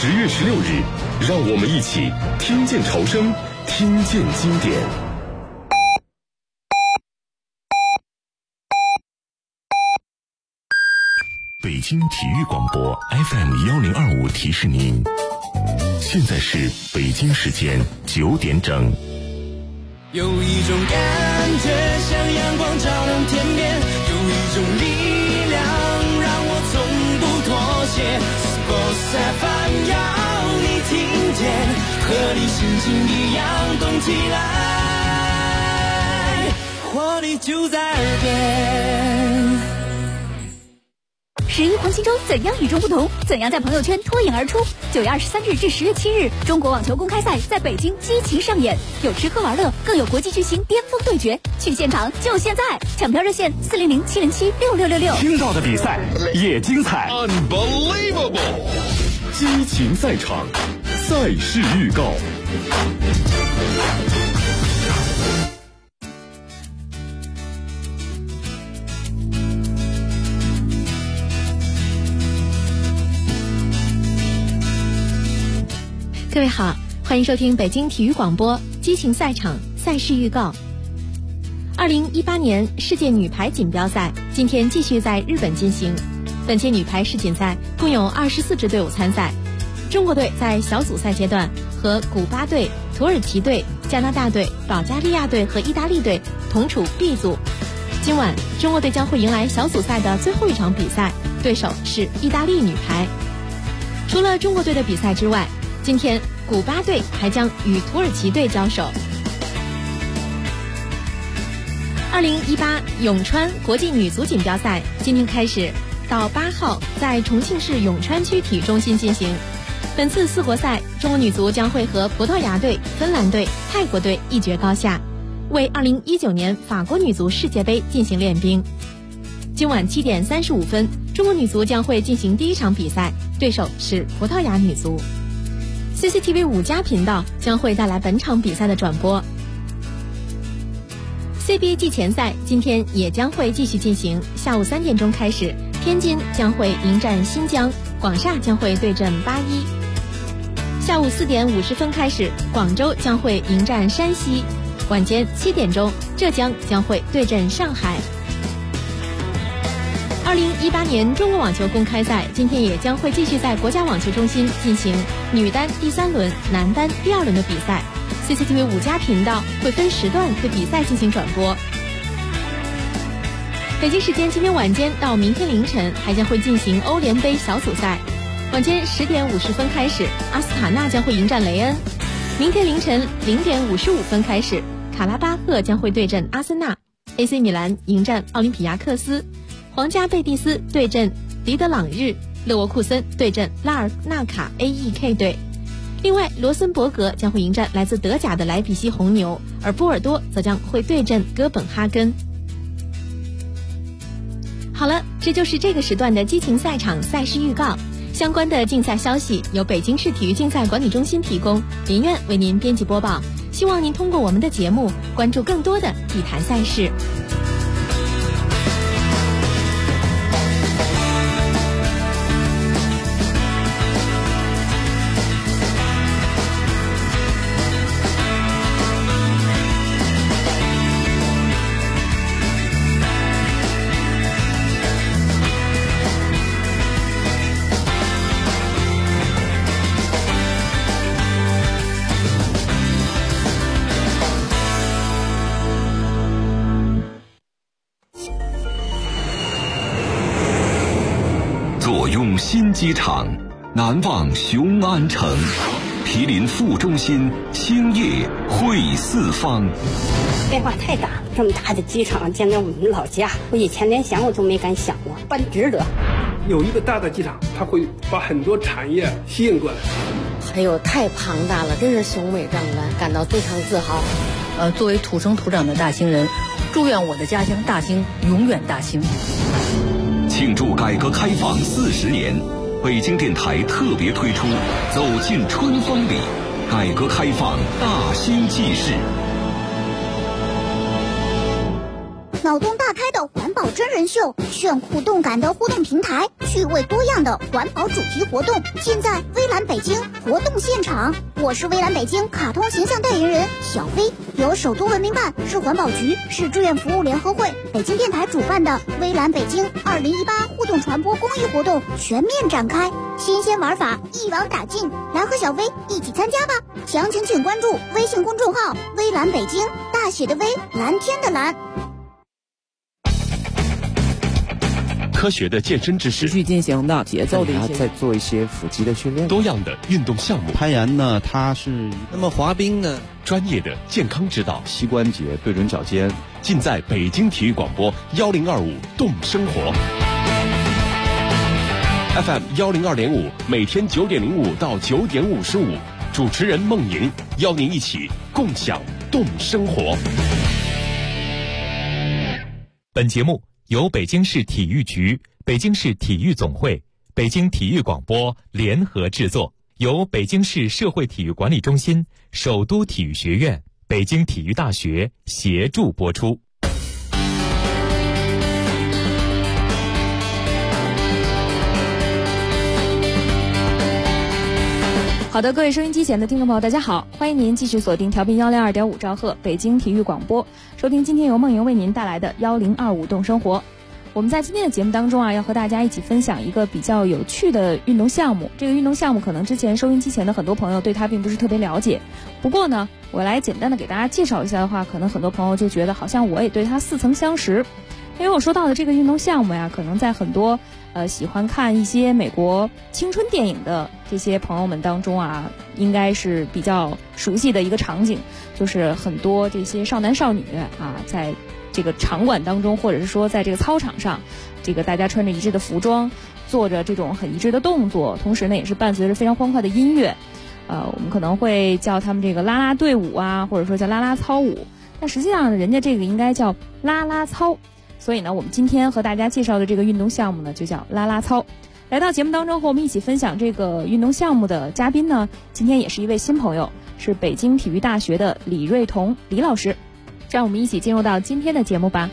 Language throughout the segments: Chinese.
10月16日，让我们一起听见潮声，听见经典。北京体育广播 FM1025提示您，现在是北京时间9点整。 有一种感觉像阳光照亮天边，有一种力量让我从不妥协。Sports FM 要你听见，和你心情一样动起来，活力就在耳边。 11黄金周怎样与众不同？怎样在朋友圈脱颖而出？9月23日至10月7日，中国网球公开赛在北京激情上演，有吃喝玩乐，更有国际巨星巅峰对决。去现场就现在！抢票热线400-707-6666。 听到的比赛也精彩 ，Unbelievable！ 激情赛场，赛事预告。 各位好，欢迎收听北京体育广播激情赛场赛事预告。2018年世界女排锦标赛今天继续在日本进行。本届女排世锦赛共有24支队伍参赛，中国队在小组赛阶段和古巴队、土耳其队、加拿大队、保加利亚队和意大利队同处 B 组。今晚中国队将会迎来小组赛的最后一场比赛，对手是意大利女排。除了中国队的比赛之外，今天古巴队还将与土耳其队交手。2018永川国际女足锦标赛今天开始，到8号在重庆市永川区体育中心进行。本次4国赛，中国女足将会和葡萄牙队、芬兰队、泰国队一决高下，为2019年法国女足世界杯进行练兵。今晚7点35分，中国女足将会进行第一场比赛，对手是葡萄牙女足。CCTV 5+频道将会带来本场比赛的转播。CBA 季前赛今天也将会继续进行，下午3点钟开始，天津将会迎战新疆，广厦将会对阵81。下午4点50分开始，广州将会迎战山西，晚间7点钟，浙江将会对阵上海。2018年中国网球公开赛今天也将会继续在国家网球中心进行女单第3轮、男单第2轮的比赛。CCTV 5+频道会分时段对比赛进行转播。北京时间今天晚间到明天凌晨还将会进行欧联杯小组赛。晚间10点50分开始，阿斯塔纳将会迎战雷恩。明天凌晨0点55分开始，卡拉巴赫将会对阵阿森纳， AC 米兰迎战奥林匹亚克斯，皇家贝蒂斯对阵迪德朗日，勒沃库森对阵拉尔纳卡 AEK 队。另外，罗森伯格将会迎战来自德甲的莱比锡红牛，而波尔多则将会对阵哥本哈根。好了，这就是这个时段的激情赛场赛事预告。相关的竞赛消息由北京市体育竞赛管理中心提供，林苑为您编辑播报。希望您通过我们的节目关注更多的体坛赛事。 新机场，难忘雄安城，毗邻副中心，兴业汇四方。 变化太大，这么大的机场建在我们老家，我以前连想我都没敢想过，办值得。 有一个大的机场，它会把很多产业吸引过来。 还有太庞大了，真是雄伟壮观，感到非常自豪。 作为土生土长的大兴人，祝愿我的家乡大兴永远大兴。 庆祝改革开放40年，北京电台特别推出《走进春风里》，改革开放大兴纪事。 脑洞大开的环保真人秀，炫酷动感的互动平台，趣味多样的环保主题活动，尽在微蓝北京活动现场。我是微蓝北京卡通形象代言人小飞，由首都文明办、市环保局、市志愿服务联合会、北京电台主办的微蓝北京2018互动传播公益活动全面展开，新鲜玩法一网打尽，来和小飞一起参加吧！详情请关注微信公众号微蓝北京，大写的微，蓝天的蓝。 科学的健身知识， 持续进行的节奏的一些， 再做一些腹肌的训练， 多样的运动项目。 攀岩呢，它是那么滑冰呢， 专业的健康指导， 膝关节对准脚尖， 尽在北京体育广播1025动生活 FM 102.5，每天9点05到9点55，主持人孟莹邀您一起共享动生活。 本节目由北京市体育局、北京市体育总会、北京体育广播联合制作，由北京市社会体育管理中心、首都体育学院、北京体育大学协助播出。 好的，各位收音机前的听众朋友，大家好，欢迎您继续锁定调频102.5兆赫北京体育广播，收听今天由梦莹为您带来的1025动生活。我们在今天的节目当中啊，要和大家一起分享一个比较有趣的运动项目。这个运动项目可能之前收音机前的很多朋友对它并不是特别了解，不过呢，我来简单的给大家介绍一下的话，可能很多朋友就觉得好像我也对它似曾相识。因为我说到的这个运动项目呀，可能在很多喜欢看一些美国青春电影的这些朋友们当中啊，应该是比较熟悉的一个场景，就是很多这些少男少女啊，在这个场馆当中，或者是说在这个操场上，这个大家穿着一致的服装，做着这种很一致的动作，同时呢也是伴随着非常欢快的音乐。我们可能会叫他们这个啦啦队伍啊，或者说叫啦啦操舞，但实际上人家这个应该叫啦啦操。所以呢，我们今天和大家介绍的这个运动项目呢，就叫啦啦操。来到节目当中和我们一起分享这个运动项目的嘉宾呢，今天也是一位新朋友，是北京体育大学的李瑞彤李老师。让我们一起进入到今天的节目吧。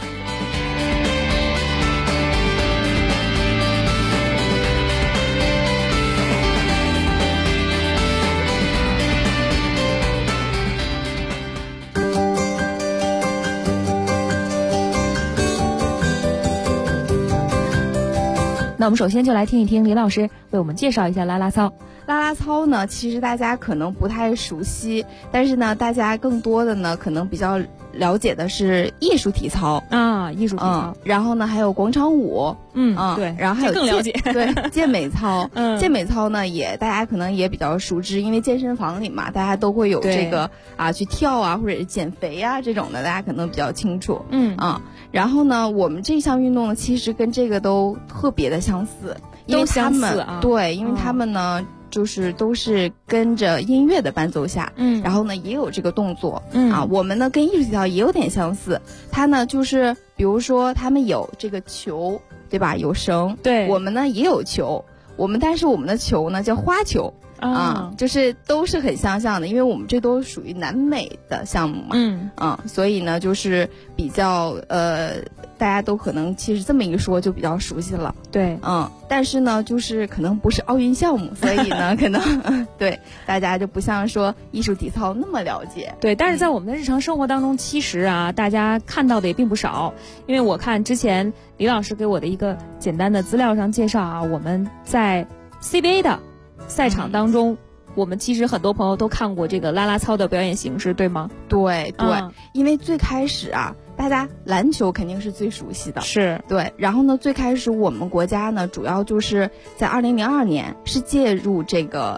那我们首先就来听一听李老师为我们介绍一下啦啦操。 啦啦操呢，其实大家可能不太熟悉，但是呢，大家更多的呢，可能比较了解的是艺术体操啊，艺术体操。 然后呢，还有广场舞， 对， 然后还有更了解， 对，健美操，健美操呢也大家可能也比较熟知，因为健身房里嘛，大家都会有这个啊去跳啊，或者是减肥啊这种的，大家可能比较清楚，然后呢，我们这项运动呢，其实跟这个都特别的相似，因为他们对，因为他们呢。就是都是跟着音乐的伴奏下，然后呢也有这个动作，我们呢跟艺术体操也有点相似，它呢就是比如说他们有这个球，对吧？有绳， 对， 我们呢也有球，但是我们的球呢叫花球。就是都是很相像的，因为我们这都属于南美的项目嘛，所以呢就是比较大家都可能其实这么一说就比较熟悉了， 对， 但是呢就是可能不是奥运项目，所以呢可能对大家就不像说艺术体操那么了解， 对，但是在我们的日常生活当中，其实啊大家看到的也并不少，因为我看之前李老师给我的一个简单的资料上介绍啊，我们在 CBA 的赛场当中，我们其实很多朋友都看过这个啦啦操的表演形式，对吗？ 对对，因为最开始啊，大家篮球肯定是最熟悉的， 是对。然后呢，最开始我们国家呢，主要就是在2002年是借助这个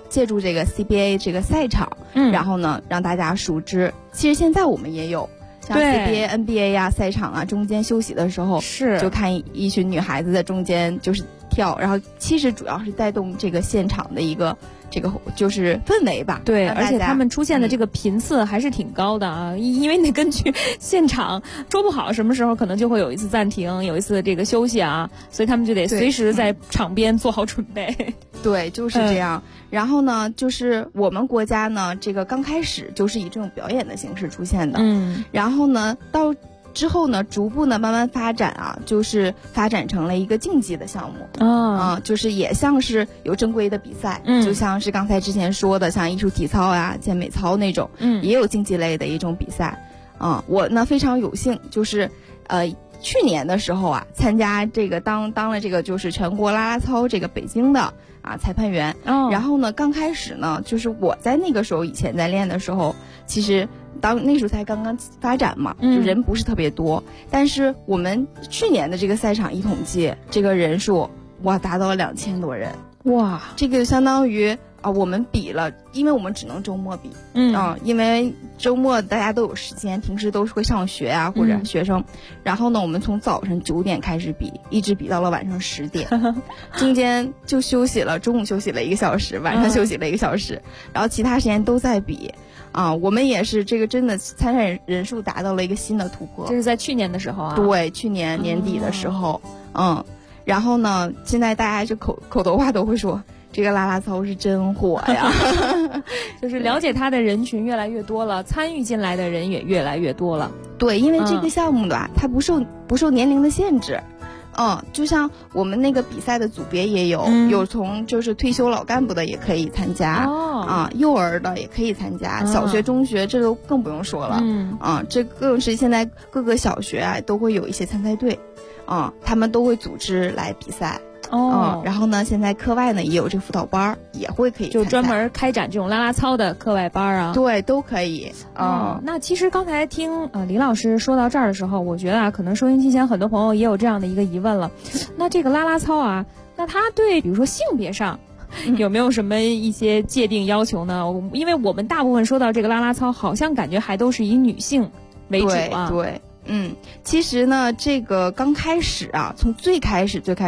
CBA 这个赛场，然后呢让大家熟知。其实现在我们也有。像 CBA、NBA 呀赛场啊，中间休息的时候是就看一群女孩子在中间就是跳，然后其实主要是带动这个现场的一个这个就是氛围吧。 对，而且他们出现的这个频次还是挺高的啊，因为你根据现场说不好什么时候可能就会有一次暂停，有一次这个休息啊，所以他们就得随时在场边做好准备。 对，就是这样。然后呢，就是我们国家呢，这个刚开始就是以这种表演的形式出现的。然后呢，到之后呢，逐步呢慢慢发展啊，就是发展成了一个竞技的项目就是也像是有正规的比赛，就像是刚才之前说的，像艺术体操啊、健美操那种，也有竞技类的一种比赛我呢非常有幸，就是去年的时候啊，参加这个当了这个就是全国啦啦操这个北京的裁判员然后呢，刚开始呢，就是我在那个时候以前在练的时候，其实那时候才刚刚发展嘛，就人不是特别多，但是我们去年的这个赛场一统计，这个人数达到了2000多人，这个相当于我们比了，因为我们只能周末比，因为周末大家都有时间，平时都是会上学啊或者学生，然后呢，我们从早上9点开始比，一直比到了晚上10点，中间就休息了，中午休息了1个小时，晚上休息了1个小时，然后其他时间都在比。我们也是这个真的参赛人数达到了一个新的突破。 这是在去年的时候啊？ 对，去年年底的时候，然后呢，现在大家就口头话都会说，这个啦啦操是真火呀， 就是了解它的人群越来越多了，参与进来的人也越来越多了。 对，因为这个项目吧，它不受年龄的限制。就像我们那个比赛的组别也有从就是退休老干部的也可以参加幼儿的也可以参加，小学中学这都更不用说了这更是现在各个小学都会有一些参赛队他们都会组织来比赛然后呢，现在课外呢也有这个辅导班，也可以参赛， 就专门开展这种啦啦操的课外班啊。 对，都可以。 那其实刚才听李老师说到这儿的时候，我觉得可能收音机前很多朋友也有这样的一个疑问了。那这个啦啦操啊，那它对比如说性别上有没有什么一些界定要求呢？因为我们大部分说到这个啦啦操，好像感觉还都是以女性为主啊。 对。其实呢，这个刚开始从最开始就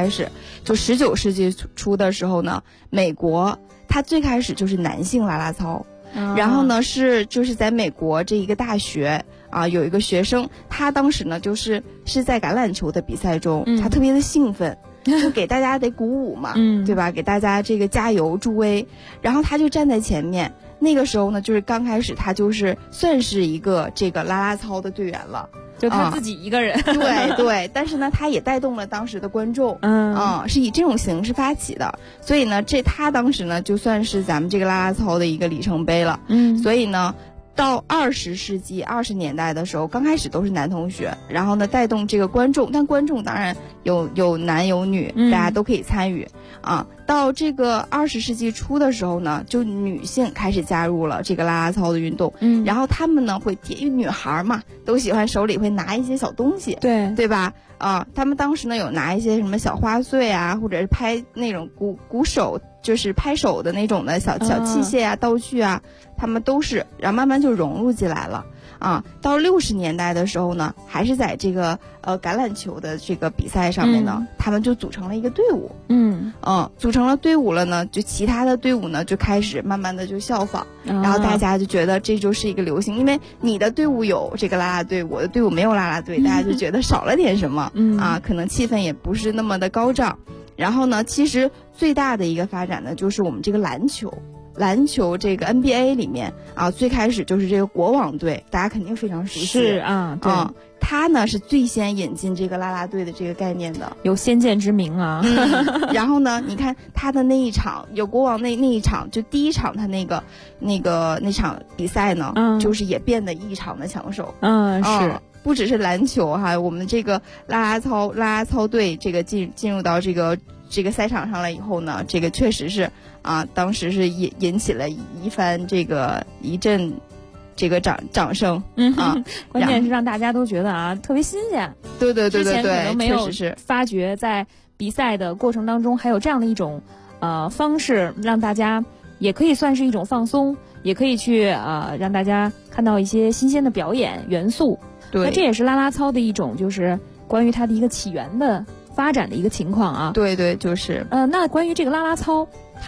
19世纪初的时候呢，美国它最开始就是男性啦啦操，然后呢就是在美国这一个大学有一个学生，他当时呢是在橄榄球的比赛中，他特别的兴奋。就给大家得鼓舞嘛，对吧？给大家这个加油助威，然后他就站在前面。那个时候呢，就是刚开始他就是算是一个这个啦啦操的队员了， 就他自己一个人。 对，但是呢，他也带动了当时的观众，是以这种形式发起的。所以呢，他当时呢就算是咱们这个啦啦操的一个里程碑了。所以呢。到20世纪20年代的时候，刚开始都是男同学，然后呢带动这个观众，但观众当然有男有女，大家都可以参与到这个20世纪初的时候呢，就女性开始加入了这个啦啦操的运动，然后他们呢会因为女孩嘛都喜欢手里会拿一些小东西，对吧？他们当时呢有拿一些什么小花穗啊，或者是拍那种鼓手，就是拍手的那种的小器械啊、道具啊，他们都是，然后慢慢就融入进来了。到60年代的时候呢，还是在这个橄榄球的这个比赛上面呢，他们就组成了一个队伍。组成了队伍了呢，就其他的队伍呢就开始慢慢的就效仿，然后大家就觉得这就是一个流行，因为你的队伍有这个啦啦队，我的队伍没有啦啦队，大家就觉得少了点什么，可能气氛也不是那么的高涨。然后呢，其实最大的一个发展呢，就是我们这个篮球这个 NBA 里面最开始就是这个国网队，大家肯定非常熟悉。 是对。 他呢是最先引进这个啦啦队的这个概念的， 有先见之明啊。 然后呢，你看他的那一场有国网那一场，就第一场他那场比赛呢，就是也变得异常的抢手。是。不只是篮球我们这个啦啦操队这个进入到这个赛场上了以后呢，这个确实是当时是引起了一阵这个掌声关键是让大家都觉得特别新鲜。 对， 之前可能没有确实是发觉在比赛的过程当中还有这样的一种方式，让大家也可以算是一种放松，也可以去让大家看到一些新鲜的表演元素。 对， 那这也是啦啦操的一种，就是关于它的一个起源的发展的一个情况啊。 对，就是那关于这个啦啦操，它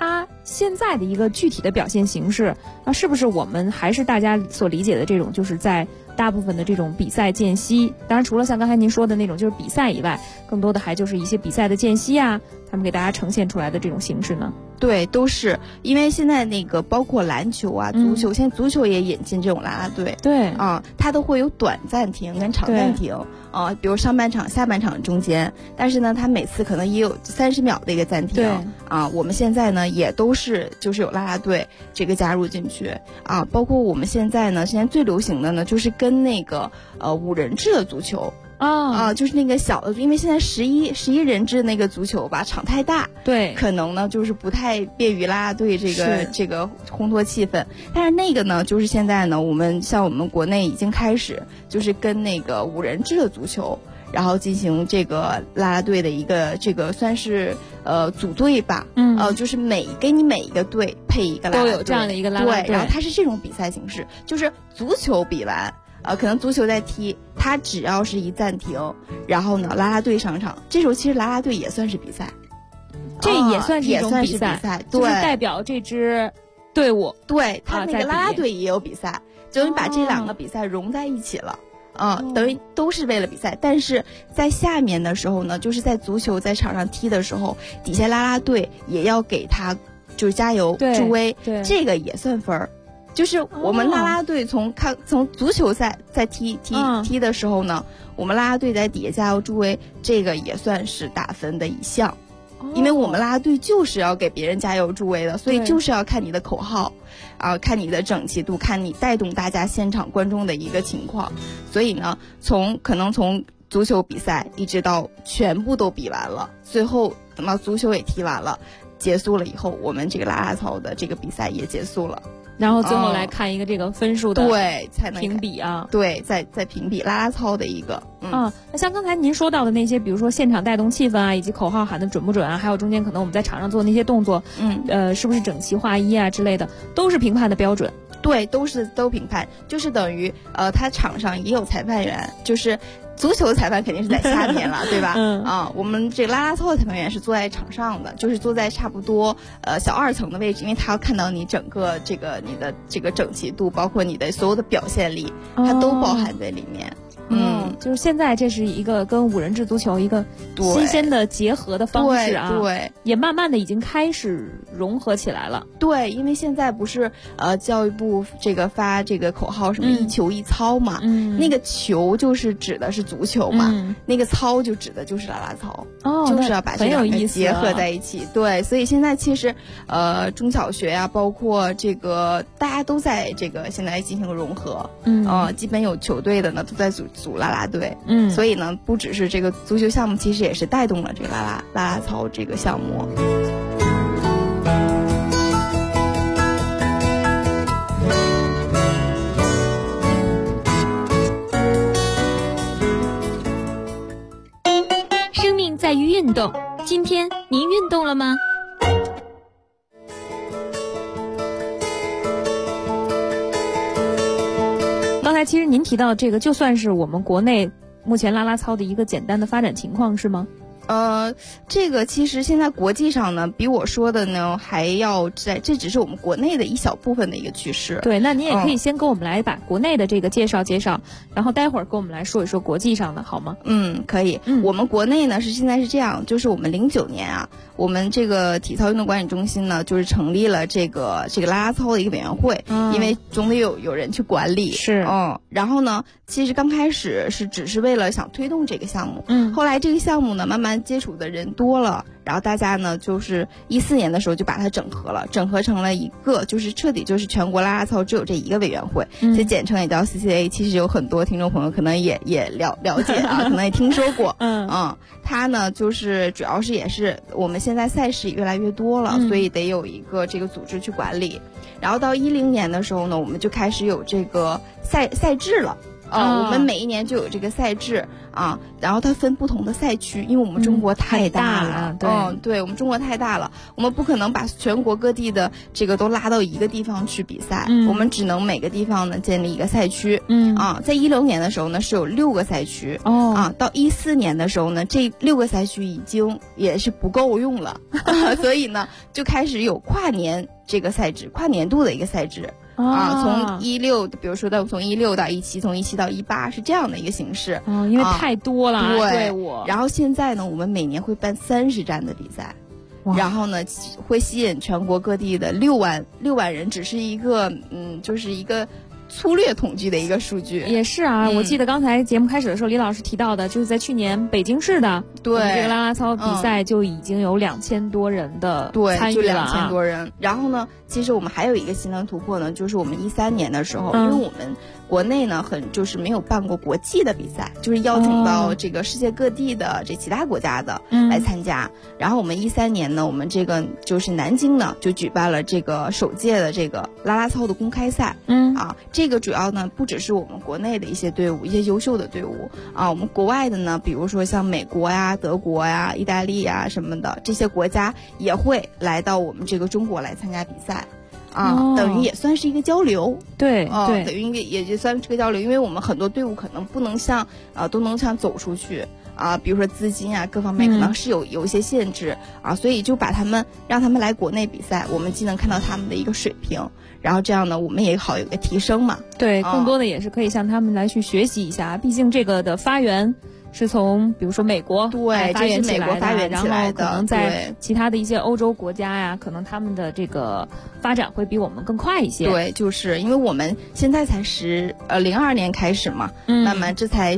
现在的一个具体的表现形式，那是不是我们还是大家所理解的这种，就是在大部分的这种比赛间隙，当然除了像刚才您说的那种就是比赛以外，更多的还就是一些比赛的间隙啊，他们给大家呈现出来的这种形式呢？ 对，都是因为现在那个包括篮球啊、足球，现在足球也引进这种啦啦队， 对啊，它都会有短暂停跟长暂停啊，比如上半场、下半场中间，但是呢，它每次可能也有30秒的一个暂停啊。我们现在呢也都是就是有啦啦队这个加入进去啊，包括我们现在最最流行的呢就是跟那个5人制的足球。就是那个小的，因为现在11人制那个足球吧，场太大， 对， 可能呢就是不太便于啦啦队这个烘托气氛。但是那个呢，就是现在呢，我们国内已经开始就是跟那个5人制的足球，然后进行这个啦啦队的一个这个算是组队吧，就是给你每一个队配一个啦啦队， 都有这样的一个啦啦队， 对，然后它是这种比赛形式，就是足球比完。可能足球在踢，它只要是一暂停，然后呢，啦啦队上场，这时候其实啦啦队也算是比赛， 这也算是一种比赛， 对， 就是代表这支队伍， 对，他那个啦啦队也有比赛，就你把这2个比赛融在一起了。等于都是为了比赛，但是在下面的时候呢，就是在足球在场上踢的时候，底下啦啦队也要给他就是加油助威，这个也算分儿。就是我们啦啦队从足球赛在踢的时候呢，我们啦啦队在底下加油助威，这个也算是打分的一项，因为我们啦啦队就是要给别人加油助威的，所以就是要看你的口号，看你的整齐度，看你带动大家现场观众的一个情况，所以呢，可能从足球比赛一直到全部都比完了，最后等到足球也踢完了，结束了以后，我们这个啦啦操的这个比赛也结束了。 然后最后来看一个这个分数的才能评比啊， 对，再评比啦啦操的一个那像刚才您说到的那些，比如说现场带动气氛啊，以及口号喊的准不准啊，还有中间可能我们在场上做那些动作，是不是整齐划一啊之类的，都是评判的标准。 对，都评判，就是等于他场上也有裁判员，就是足球裁判肯定是在下面了，对吧？我们这个啦啦操的裁判员是坐在场上的，就是坐在差不多小2层的位置，因为他要看到你整个你的这个整齐度，包括你的所有的表现力，它都包含在里面。 就是现在这是一个跟5人制足球一个新鲜的结合的方式啊， 对， 也慢慢的已经开始融合起来了。 对，因为现在不是教育部这个发这个口号什么一球一操嘛，那个球就是指的是足球嘛，那个操就指的就是啦啦操，就是要把这两个结合在一起。对，所以现在其实中小学呀，包括这个大家都在这个现在进行融合，基本有球队的呢都在组啦啦队，所以呢，不只是这个足球项目，其实也是带动了这个啦啦操这个项目。 生命在于运动，今天您运动了吗？ 刚才其实您提到这个，就算是我们国内目前啦啦操的一个简单的发展情况，是吗？ 这个其实现在国际上呢，比我说的呢还要这只是我们国内的一小部分的一个趋势。 对，那您也可以先跟我们来把国内的这个介绍，然后待会儿跟我们来说一说国际上的，好吗？ 可以。我们国内呢现在是这样，就是我们09年啊，我们这个体操运动管理中心呢，就是成立了这个啦啦操的一个委员会，因为总得有人去管理。 是， 然后呢，其实刚开始只是为了想推动这个项目，后来这个项目呢慢慢接触的人多了，然后大家呢就是14年的时候就把它整合成了一个，就是彻底就是全国啦啦操只有这一个委员会，这简称也叫 CCA。其实有很多听众朋友可能也了解啊，可能也听说过。它呢就是主要是也是我们现在赛事也越来越多了，所以得有一个这个组织去管理。然后到10年的时候呢，我们就开始有这个赛制了。 我们每一年就有这个赛制啊，然后它分不同的赛区，因为我们中国太大了，对，我们中国太大了，我们不可能把全国各地的这个都拉到一个地方去比赛，我们只能每个地方呢建立一个赛区，在16年的时候呢是有6个赛区，到14年的时候呢这6个赛区已经也是不够用了，所以呢就开始有跨年这个赛制，跨年度的一个赛制。从16，比如说从16到17，从17到18是这样的一个形式。 因为太多了， 对。然后现在呢，我们每年会办30站的比赛，然后呢会吸引全国各地的6万人，只是一个就是一个粗略统计的一个数据。 也是啊，我记得刚才节目开始的时候，李老师提到的，就是在去年北京市的这个啦啦操比赛就已经有2000多人的参与了， 就2000多人。然后呢，其实我们还有一个新的突破呢，就是我们13年的时候，因为我们国内呢就是没有办过国际的比赛，就是邀请到这个世界各地的这其他国家的来参加。然后我们13年呢，我们这个就是南京呢就举办了这个首届的这个啦啦操的公开赛。这个主要呢不只是我们国内的一些队伍，一些优秀的队伍我们国外的呢，比如说像美国呀、德国呀、意大利呀什么的这些国家也会来到我们这个中国来参加比赛。等于也算是一个交流， 对， 等于也就算是个交流，因为我们很多队伍可能不能都能像走出去比如说资金各方面可能是有一些限制所以就让他们来国内比赛，我们既能看到他们的一个水平，然后这样呢我们也好有个提升嘛。 对，更多的也是可以向他们来去学习一下，毕竟这个的发源是从比如说美国发源起来的，然后可能在其他的一些欧洲国家呀，可能他们的这个发展会比我们更快一些。 对，就是因为我们现在才02年开始嘛，慢慢这才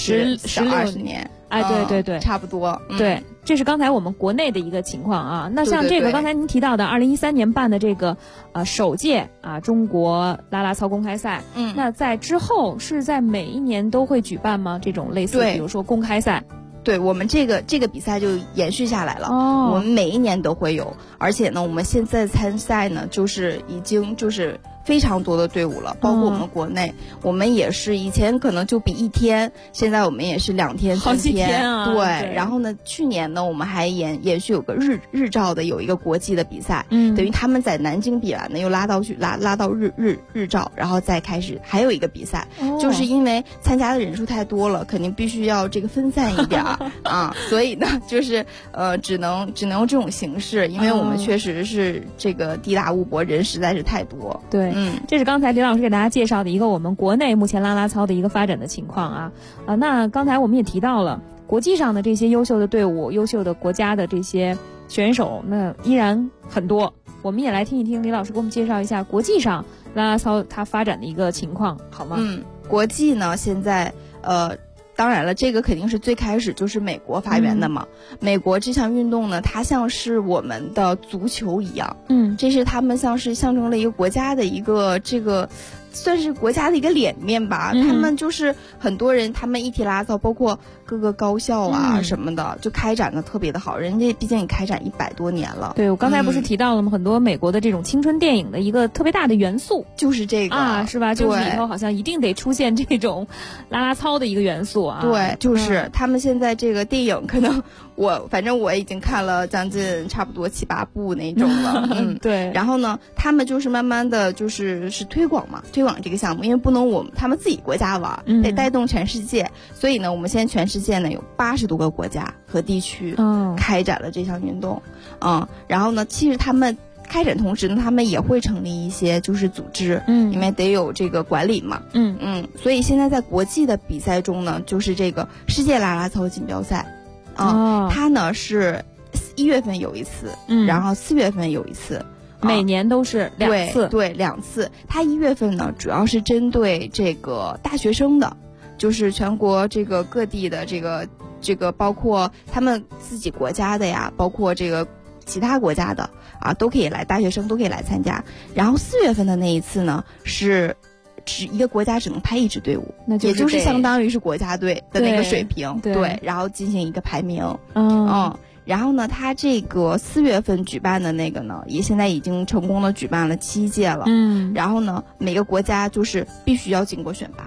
20年。 对， 差不多。 对，这是刚才我们国内的一个情况啊。那像这个刚才您提到的2013年办的这个首届中国啦啦操公开赛，那在之后是在每一年都会举办吗？这种类似比如说公开赛？ 对，我们这个比赛就延续下来了。我们每一年都会有，而且呢我们现在参赛呢就是已经就是非常多的队伍了，包括我们国内，我们也是以前可能就比1天，现在我们也是2天、3天， 好几天啊。 对，然后呢，去年呢，我们还延续有个日照的有一个国际的比赛，等于他们在南京比完呢，又拉到日照，然后再开始还有一个比赛，就是因为参加的人数太多了，肯定必须要这个分散一点所以呢，就是只能用这种形式，因为我们确实是这个地大物博，人实在是太多。 对。这是刚才李老师给大家介绍的一个我们国内目前啦啦操的一个发展的情况那刚才我们也提到了国际上的这些优秀的队伍、优秀的国家的这些选手，那依然很多。我们也来听一听李老师给我们介绍一下国际上啦啦操它发展的一个情况，好吗？ 国际呢现在当然了，这个肯定是最开始就是美国发源的嘛。美国这项运动呢，它像是我们的足球一样，这是他们像是象征了一个国家的一个这个。算是国家的一个脸面吧，他们就是很多人，他们一提啦啦操，包括各个高校什么的，就开展的特别的好。人家毕竟也开展100多年了。 对，我刚才不是提到了吗？很多美国的这种青春电影的一个特别大的元素就是这个是吧？就是里头好像一定得出现这种啦啦操的一个元素对，就是他们现在这个电影可能反正我已经看了将近差不多7、8部那种了。 对。 然后呢，他们就是慢慢的就是推广嘛。推广这个项目，因为不能他们自己国家玩，得带动全世界，所以呢，我们现在全世界呢有80多个国家和地区开展了这项运动，然后呢，其实他们开展同时呢，他们也会成立一些就是组织，因为得有这个管理嘛，所以现在在国际的比赛中呢，就是这个世界啦啦操锦标赛，它呢是1月份有一次，然后4月份有一次。 每年都是2次， 对，2次。它1月份呢，主要是针对这个大学生的，就是全国这个各地的这个，包括他们自己国家的呀，包括这个其他国家的都可以来，大学生都可以来参加。然后4月份的那一次呢，是一个国家只能派1支队伍，也就是相当于是国家队的那个水平，对，然后进行一个排名，然后呢，他这个4月份举办的那个呢，也现在已经成功的举办了7届了。然后呢，每个国家就是必须要经过选拔，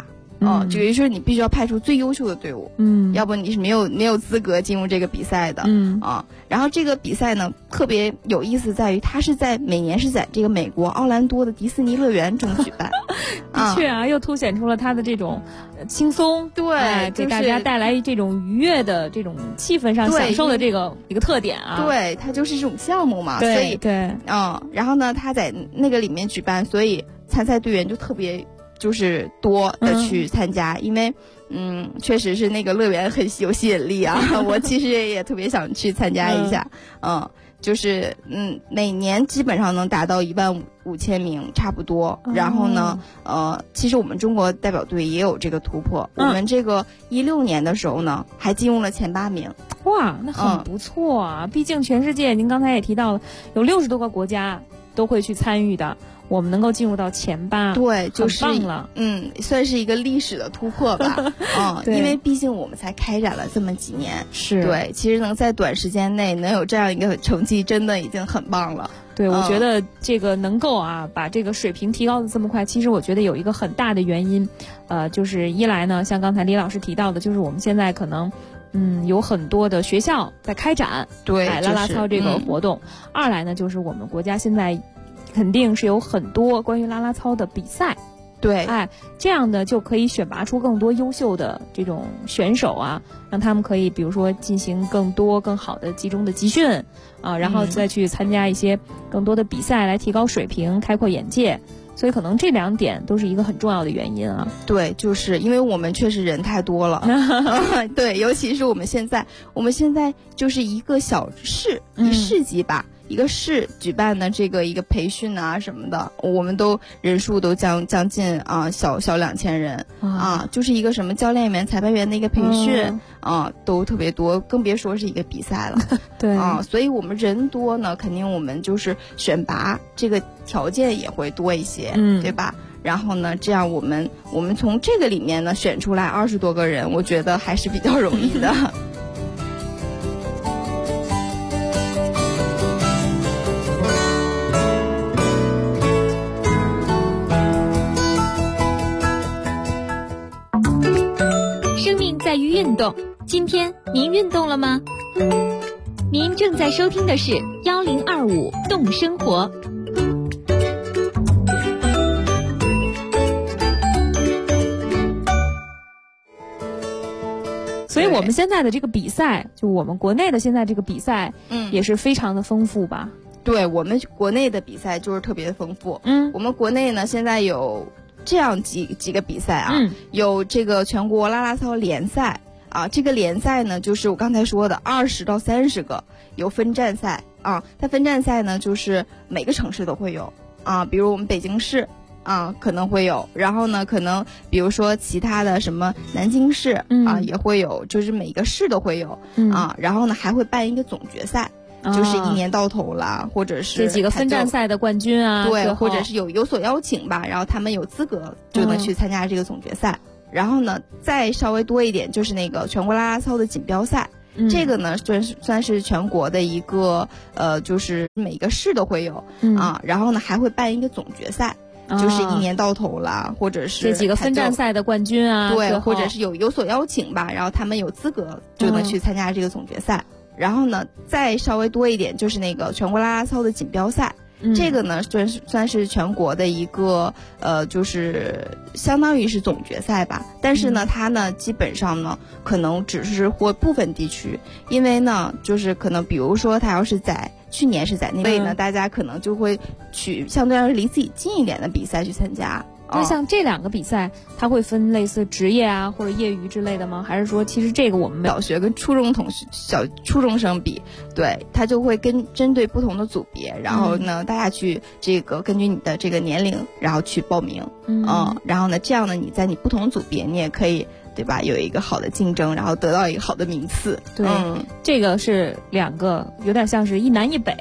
这个就是你必须要派出最优秀的队伍，要不你是没有资格进入这个比赛的，然后这个比赛呢特别有意思在于它是每年是在这个美国奥兰多的迪士尼乐园中举办， 的确啊，又凸显出了它的这种轻松， 对， 给大家带来这种愉悦的这种气氛上享受的这个一个特点啊， 对，它就是这种项目嘛， 对， 所以对， 然后呢，它在那个里面举办，所以参赛队员就特别就是多的去参加，因为确实是那个乐园很有吸引力啊，我其实也特别想去参加一下，就是每年基本上能达到15000名差不多，然后呢其实我们中国代表队也有这个突破，我们这个16年的时候呢还进入了前8名。 哇，那很不错啊，毕竟全世界您刚才也提到了有60多个国家都会去参与的，我们能够进入到前8， 对，就是很棒了， 算是一个历史的突破吧，因为毕竟我们才开展了这么几年， 是对，其实能在短时间内能有这样一个成绩，真的已经很棒了。 对，我觉得这个能够把这个水平提高的这么快，其实我觉得有一个很大的原因，就是一来呢，像刚才李老师提到的，就是我们现在可能有很多的学校在开展对啦啦操这个活动，二来呢，就是我们国家现在肯定是有很多关于啦啦操的比赛， 对， 这样的就可以选拔出更多优秀的这种选手啊，让他们可以比如说进行更多更好的集中的集训啊，然后再去参加一些更多的比赛来提高水平，开阔眼界。所以可能这2点都是一个很重要的原因啊。 对，就是因为我们确实人太多了，对，尤其是我们现在就是一个小市，一市级吧。一个市举办的这个一个培训啊什么的，我们都人数都将近小2000人就是一个什么教练员、裁判员的一个培训都特别多，更别说是一个比赛了。 对所以我们人多呢，肯定我们就是选拔这个条件也会多一些，对吧？然后呢，这样我们从这个里面呢选出来20多个人，我觉得还是比较容易的。 在于运动，今天您运动了吗？您正在收听的是1025动生活。 所以我们现在的这个比赛，就我们国内的现在这个比赛，也是非常的丰富吧？ 对，我们国内的比赛就是特别的丰富。我们国内呢现在有这样几个比赛有这个全国啦啦操联赛这个联赛呢就是我刚才说的20到30个，有分站赛它分站赛呢就是每个城市都会有比如我们北京市可能会有，然后呢可能比如说其他的什么南京市也会有，就是每个市都会有然后呢还会办一个总决赛。就是一年到头啦，或者是这几个分站赛的冠军对，或者是有所邀请吧，然后他们有资格就能去参加这个总决赛。然后呢，再稍微多一点就是那个全国啦啦操的锦标赛，这个呢算是全国的一个就是每个市都会有然后呢还会办一个总决赛。就是一年到头啦，或者是这几个分站赛的冠军对，或者是有所邀请吧，然后他们有资格就能去参加这个总决赛。然后呢，再稍微多一点就是那个全国啦啦操的锦标赛，这个呢算是全国的一个就是相当于是总决赛吧。但是呢，它呢基本上呢可能只是或部分地区，因为呢就是可能比如说它要是在去年是在那里呢，大家可能就会去相对来说离自己近一点的比赛去参加。 那像这2个比赛，它会分类似职业或者业余之类的吗？还是说其实这个我们小学跟初中生比，对，它就会针对不同的组别，然后呢大家去这个根据你的这个年龄，然后去报名，然后呢这样呢你在你不同组别你也可以对吧有一个好的竞争，然后得到一个好的名次。 对，这个是2个有点像是一南一北。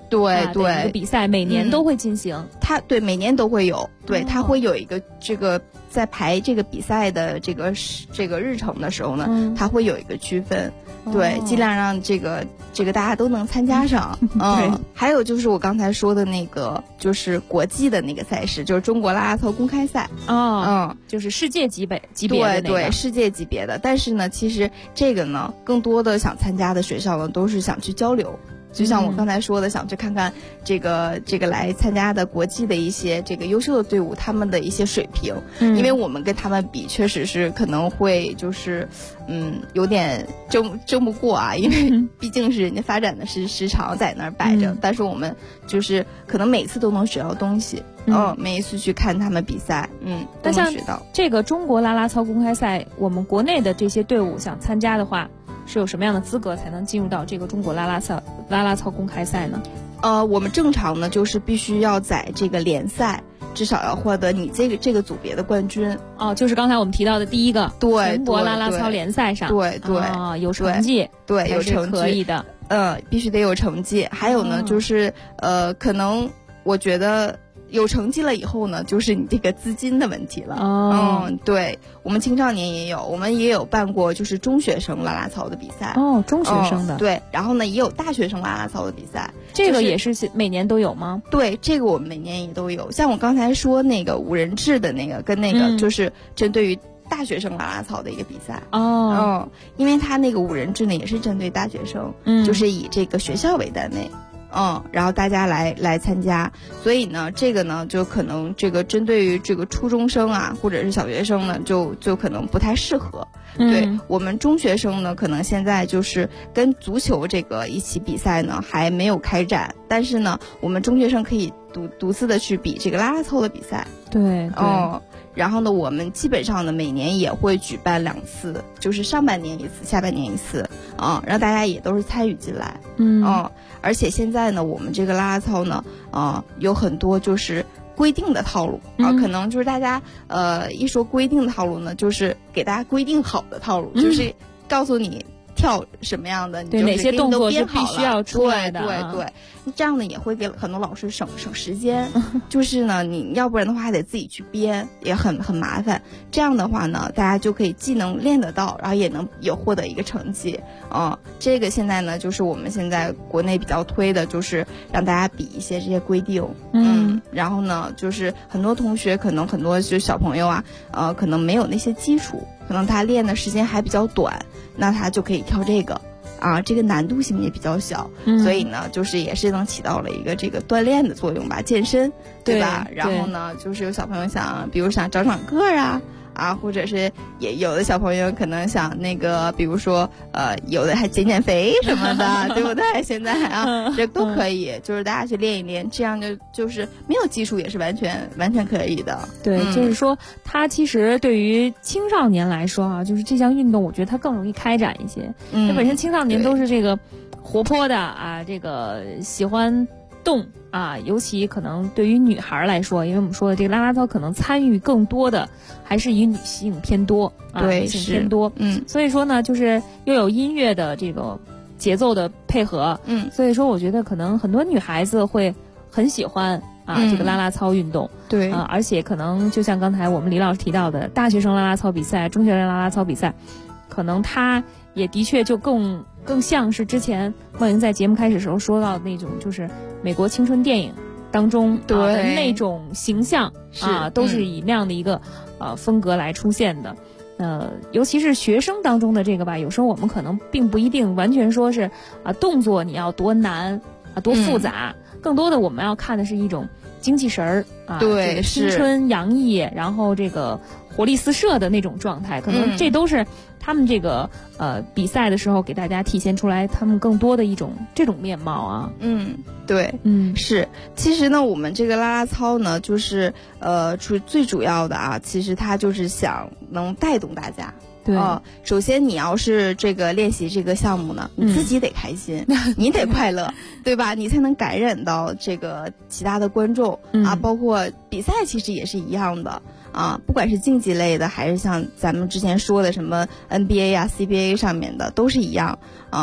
对一个比赛，每年都会进行。 它对每年都会有，对它会有一个这个在排这个比赛的这个日程的时候呢，它会有一个区分。对，尽量让这个大家都能参加上。 对， 还有就是我刚才说的那个，就是国际的那个赛事，就是中国啦啦操公开赛。 就是世界级别的那个。 对，世界级别的。但是呢，其实这个呢，更多的想参加的学校呢，都是想去交流。就像我刚才说的，想去看看这个来参加的国际的一些这个优秀的队伍，他们的一些水平。因为我们跟他们比，确实是可能会就是有点争不过啊，因为毕竟是人家发展的是时长在那儿摆着，但是我们就是可能每次都能学到东西。每一次去看他们比赛，都能学到。 这个中国啦啦操公开赛，我们国内的这些队伍想参加的话，是有什么样的资格才能进入到这个中国啦啦操公开赛呢？ 我们正常呢就是必须要在这个联赛至少要获得你这个组别的冠军。 就是刚才我们提到的第一个全国啦啦操联赛上。 对， 有成绩， 对，有成绩可以的。 必须得有成绩。还有呢，就是可能我觉得。有成绩了以后呢，就是你这个资金的问题了。对，我们青少年也有，我们也有办过就是中学生啦啦操的比赛。 中学生的。 对，然后呢也有大学生啦啦操的比赛。 这个也是每年都有吗？ 对，这个我们每年也都有。像我刚才说那个五人制的那个，跟那个就是针对于大学生啦啦操的一个比赛。因为他那个五人制呢也是针对大学生，就是以这个学校为单位。然后大家来参加，所以呢，这个呢就可能这个针对于这个初中生啊，或者是小学生呢，就可能不太适合。对，我们中学生呢，可能现在就是跟足球这个一起比赛呢还没有开展，但是呢，我们中学生可以独自的去比这个啦啦操的比赛。 对。 然后呢，我们基本上呢每年也会举办2次，就是上半年一次，下半年一次，让大家也都是参与进来。而且现在呢，我们这个啦啦操呢，有很多就是规定的套路可能就是大家一说规定的套路呢，就是给大家规定好的套路，就是告诉你跳什么样的， 对，哪些动作是必须要出来的。 对，这样呢也会给很多老师省时间。就是呢，你要不然的话还得自己去编，也很麻烦。这样的话呢，大家就可以既能练得到，然后也能获得一个成绩。这个现在呢，就是我们现在国内比较推的，就是让大家比一些这些规定。然后呢，就是很多同学可能很多就小朋友啊，可能没有那些基础，可能他练的时间还比较短，那他就可以跳这个。这个难度性也比较小，所以呢，就是也是能起到了一个这个锻炼的作用吧，健身，对吧？然后呢，就是有小朋友想，比如想长个儿或者是也有的小朋友可能想那个，比如说有的还减肥什么的，对不对？现在这都可以，就是大家去练一练，这样就是没有基础也是完全可以的。 对，就是说它其实对于青少年来说就是这项运动，我觉得它更容易开展一些。它本身青少年都是这个活泼的这个喜欢动尤其可能对于女孩来说，因为我们说的这个啦啦操可能参与更多的还是以女性偏多， 对， 女性偏多，所以说呢，就是又有音乐的这个节奏的配合，所以说我觉得可能很多女孩子会很喜欢这个啦啦操运动， 对， 而且可能就像刚才我们李老师提到的，大学生啦啦操比赛、中学生啦啦操比赛，可能它也的确就更像是之前梦莹在节目开始时候说到的那种，就是美国青春电影当中的那种形象都是以那样的一个风格来出现的。尤其是学生当中的这个吧，有时候我们可能并不一定完全说是动作你要多难多复杂，更多的我们要看的是一种精气神儿对， 这个青春洋溢，然后这个活力四射的那种状态，可能这都是他们这个比赛的时候给大家体现出来他们更多的一种这种面貌对，是。其实呢，我们这个啦啦操呢，就是最主要的其实它就是想能带动大家。 对， 首先你要是这个练习这个项目呢，你自己得开心，你得快乐，对吧？你才能感染到这个其他的观众包括比赛其实也是一样的不管是竞技类的，还是像咱们之前说的什么 NBA CBA 上面的，都是一样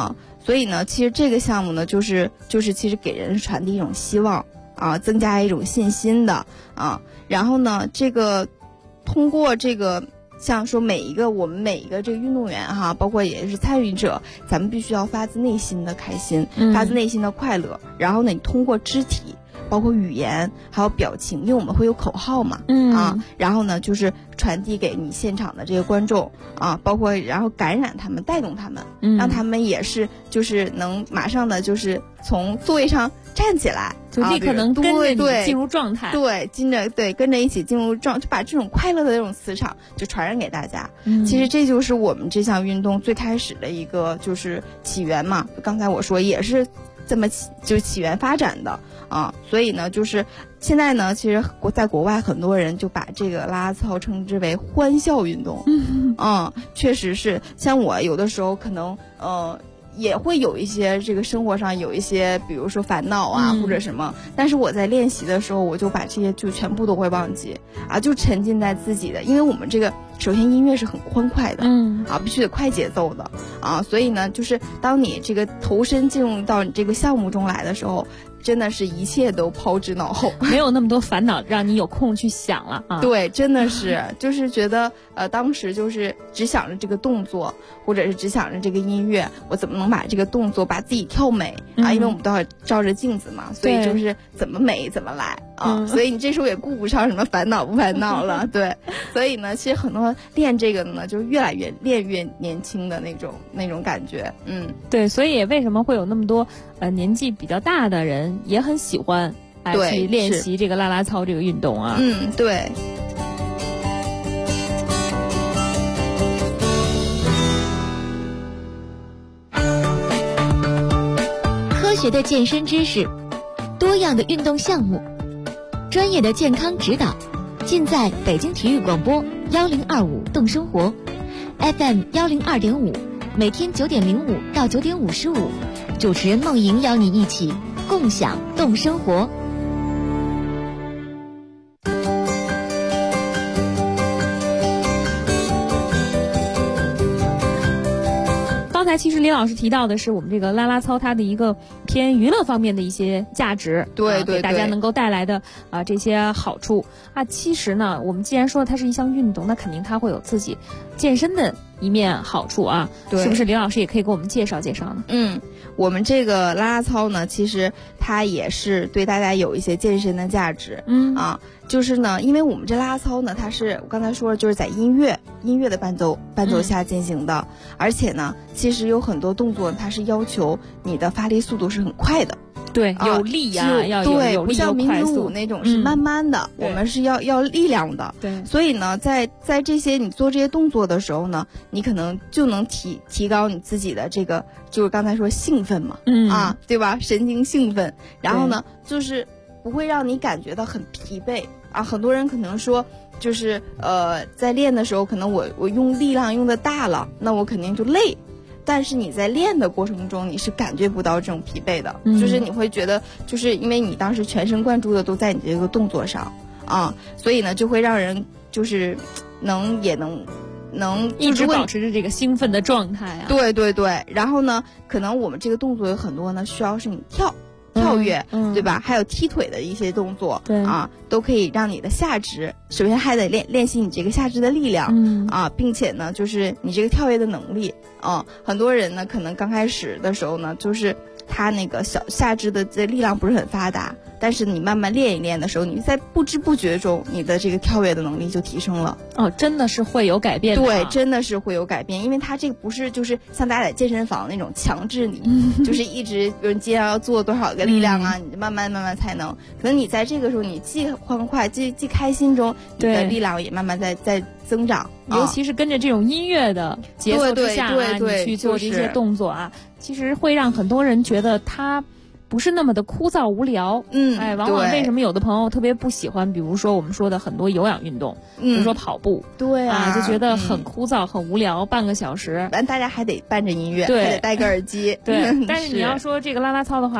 所以呢，其实这个项目呢，就是其实给人传递一种希望啊，增加一种信心的啊。然后呢，这个通过这个。像说我们每一个这个运动员哈，包括也是参与者，咱们必须要发自内心的开心，发自内心的快乐。然后呢，你通过肢体，包括语言，还有表情，因为我们会有口号嘛，然后呢，就是传递给你现场的这个观众啊，包括然后感染他们，带动他们，让他们也是就是能马上的就是从座位上站起来。 就立刻能跟着你进入状态， 跟着一起进入就把这种快乐的这种磁场就传染给大家。其实这就是我们这项运动最开始的一个就是起源嘛。刚才我说也是这么起源发展的啊，所以呢，就是现在呢，其实在国外很多人就把这个拉拉操称之为欢笑运动。确实是，像我有的时候可能也会有一些这个生活上有一些，比如说烦恼啊或者什么，但是我在练习的时候，我就把这些就全部都会忘记啊，就沉浸在自己的，因为我们这个首先音乐是很欢快的，必须得快节奏的啊，所以呢，就是当你这个投身进入到你这个项目中来的时候，真的是一切都抛之脑后， 没有那么多烦恼让你有空去想了啊。 对，真的是就是觉得当时就是只想着这个动作，或者是只想着这个音乐，我怎么能把这个动作把自己跳美啊？因为我们都要照着镜子嘛，所以就是怎么美怎么来啊。所以你这时候也顾不上什么烦恼不烦恼了，对。所以呢，其实很多练这个呢，就越来越练越年轻的那种感觉。 对，所以为什么会有那么多年纪比较大的人也很喜欢去练习这个啦啦操这个运动啊？ 对。 科学的健身知识，多样的运动项目，专业的健康指导，尽在北京体育广播1025动生活 FM 102.5，每天9点05到9点55，主持人梦莹邀你一起共享动生活。 刚才其实李老师提到的是我们这个啦啦操它的一个偏娱乐方面的一些价值， 对， 给大家能够带来的这些好处啊。其实呢，我们既然说它是一项运动，那肯定它会有自己健身的一面好处啊。 对， 是不是李老师也可以给我们介绍介绍呢？ 我们这个啦啦操呢，其实它也是对大家有一些健身的价值。就是呢，因为我们这啦啦操呢，它是我刚才说了，就是在音乐的伴奏下进行的，而且呢，其实有很多动作它是要求你的发力速度是很快的。 对，有力呀，要有力， 不像民族舞那种是慢慢的，我们是要力量的。 对， 所以呢，在这些你做这些动作的时候呢，你可能就能提高你自己的这个，就是刚才说兴奋嘛，对吧？神经兴奋，然后呢，就是不会让你感觉到很疲惫啊。很多人可能说，就是在练的时候，可能我用力量用的大了，那我肯定就累。但是你在练的过程中，你是感觉不到这种疲惫的，就是你会觉得，就是因为你当时全神贯注的都在你这个动作上啊，所以呢，就会让人就是能一直保持着这个兴奋的状态啊。 对，然后呢，可能我们这个动作有很多呢，需要是你跳跃，对吧？还有踢腿的一些动作，都可以让你的下肢，首先还得练习你这个下肢的力量，并且呢，就是你这个跳跃的能力，很多人呢，可能刚开始的时候呢，就是他那个下肢的这力量不是很发达，但是你慢慢练一练的时候，你在不知不觉中，你的这个跳跃的能力就提升了。 真的是会有改变的。 对，真的是会有改变，因为它这个不是就是像大家在健身房那种强制你，就是一直有人今天要做多少个力量啊，你就慢慢才能。可能你在这个时候，你既欢快，既开心中，你的力量也慢慢在增长。 尤其是跟着这种音乐的节奏之下你去做这些动作啊，其实会让很多人觉得它不是那么的枯燥无聊。往往为什么有的朋友特别不喜欢，比如说我们说的很多有氧运动，比如说跑步， 对就觉得很枯燥、很无聊，半个小时， 大家还得伴着音乐， 对， 还得戴个耳机。 对，但是你要说这个啦啦操的话，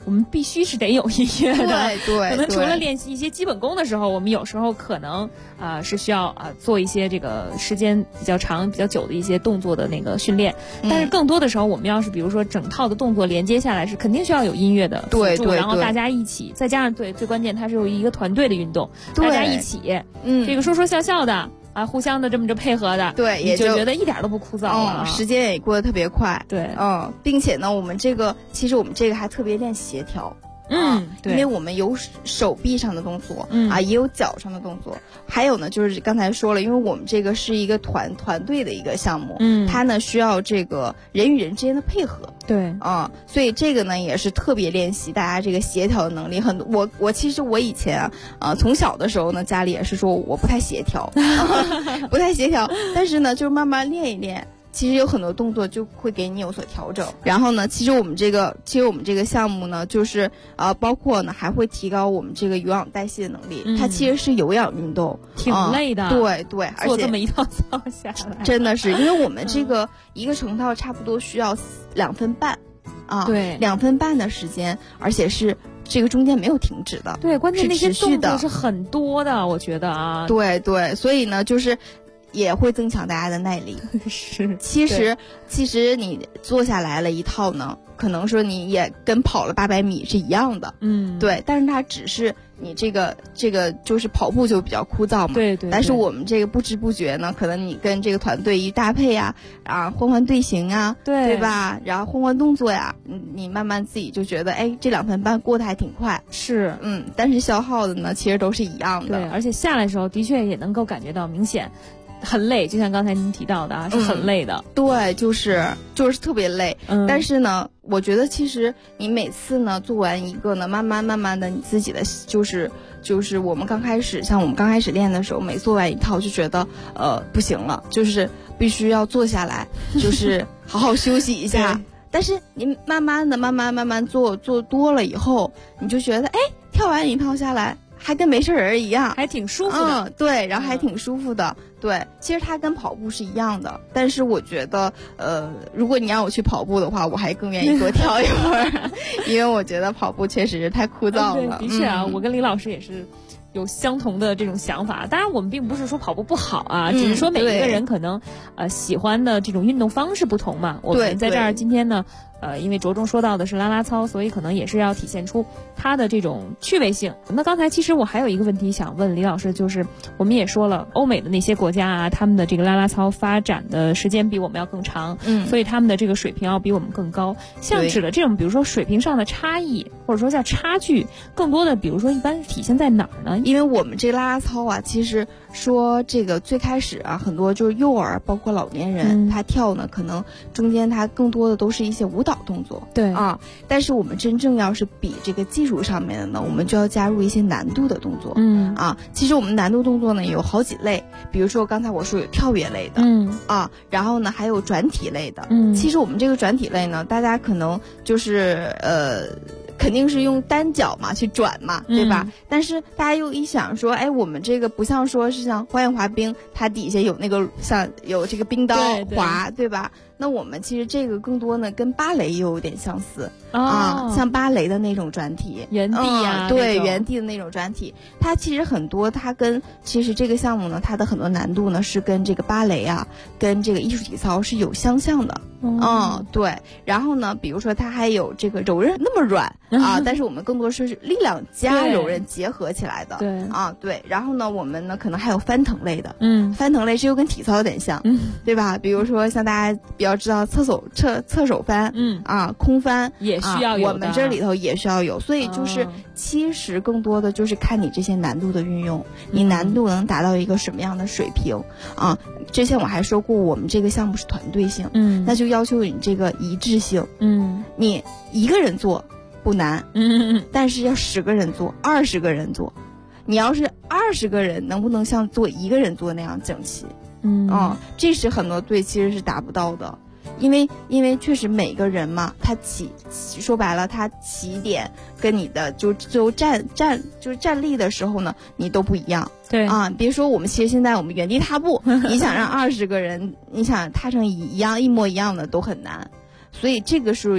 我们必须是得有音乐的。 对， 可能除了练习一些基本功的时候，我们有时候可能是需要做一些这个时间比较长、比较久的一些动作的那个训练。但是更多的时候，我们要是比如说整套的动作连接下来，是肯定需要有音乐的辅助，然后大家一起，再加上最关键，它是有一个团队的运动，大家一起，这个说说笑笑的。互相的这么着配合的， 对，也就觉得一点都不枯燥了， 时间也过得特别快， 对， 并且呢，其实我们这个还特别练协调， 对， 因为我们有手臂上的动作，也有脚上的动作，还有呢，就是刚才说了，因为我们这个是一个团队的一个项目，它呢需要这个人与人之间的配合， 对， 所以这个呢也是特别练习大家这个协调的能力。很多我其实我以前从小的时候呢，家里也是说我不太协调，不太协调，但是呢，就是慢慢练一练。其实有很多动作就会给你有所调整，然后呢，其实我们这个项目呢，就是包括呢还会提高我们这个有氧代谢能力。它其实是有氧运动， 挺累的。 对，而且做这么一套操下来， 真的是，因为我们这个一个成套差不多需要2分半， 对 ，2分半的时间，而且是这个中间没有停止的。 对，关键那些动作是很多的，我觉得啊。 对，所以呢，就是。也会增强大家的耐力。 是， 其实你做下来了一套呢，可能说你也跟跑了800米是一样的，对，但是它只是你这个就是跑步就比较枯燥嘛， 对， 但是我们这个不知不觉呢，可能你跟这个团队一搭配啊，换队形啊，对吧？然后换动作呀，你慢慢自己就觉得，哎，这2分半过得还挺快， 是， 但是消耗的呢，其实都是一样的， 对，而且下来的时候的确也能够感觉到明显。很累，就像刚才您提到的是很累的。 对，就是特别累。但是呢，我觉得其实你每次呢做完一个呢，慢慢的你自己的就是我们刚开始练的时候，每做完一套就觉得不行了，就是必须要坐下来，就是好好休息一下。但是你慢慢做多了以后，你就觉得哎，跳完一套下来。还跟没事人一样， 还挺舒服的。 对，然后还挺舒服的。对，其实它跟跑步是一样的，但是我觉得，如果你让我去跑步的话，我还更愿意多跳一会儿，因为我觉得跑步确实是太枯燥了。 对，的确啊，我跟李老师也是有相同的这种想法。当然，我们并不是说跑步不好啊，只是说每一个人可能喜欢的这种运动方式不同嘛。我们在这儿今天呢。因为着重说到的是拉拉操，所以可能也是要体现出它的这种趣味性。那刚才其实我还有一个问题想问李老师，就是我们也说了，欧美的那些国家啊，他们的这个拉拉操发展的时间比我们要更长，所以他们的这个水平要比我们更高。像指的这种，比如说水平上的差异，或者说叫差距，更多的比如说一般体现在哪儿呢？ 因为我们这拉拉操啊，其实说这个最开始啊，很多就是幼儿包括老年人，他跳呢，可能中间他更多的都是一些舞蹈动作， 对但是我们真正要是比这个技术上面的呢，我们就要加入一些难度的动作，其实我们难度动作呢有好几类，比如说刚才我说有跳跃类的，然后呢还有转体类的，其实我们这个转体类呢，大家可能就是肯定是用单脚嘛去转嘛，对吧？但是大家又一想说，哎，我们这个不像说是像花样滑冰，它底下有那个像有这个冰刀滑，对吧？那我们其实这个更多呢跟芭蕾又有点相似像芭蕾的那种转体， 原地对，原地的那种转体，它其实很多，它跟其实这个项目呢，它的很多难度呢是跟这个芭蕾啊，跟这个艺术体操是有相像的，对。然后呢，比如说它还有这个柔韧那么软但是我们更多是力量加柔韧结合起来的， 对对。然后呢，我们呢可能还有翻腾类的，翻腾类是又跟体操有点像，对吧？比如说像大家比较知道侧手翻，空翻也需要有的， 我们这里头也需要有，所以就是其实更多的就是看你这些难度的运用，你难度能达到一个什么样的水平之前我还说过，我们这个项目是团队性，那就要求你这个一致性，你一个人做不难，但是要10个人做，20个人做，你要是20个人，能不能像做一个人做那样整齐？这是很多队其实是达不到的，因为确实每个人嘛，他说白了，他起点跟你的就站立的时候呢，你都不一样。 对别说我们其实现在我们原地踏步，你想让20个人，你想踏成一模一样的都很难，所以这个是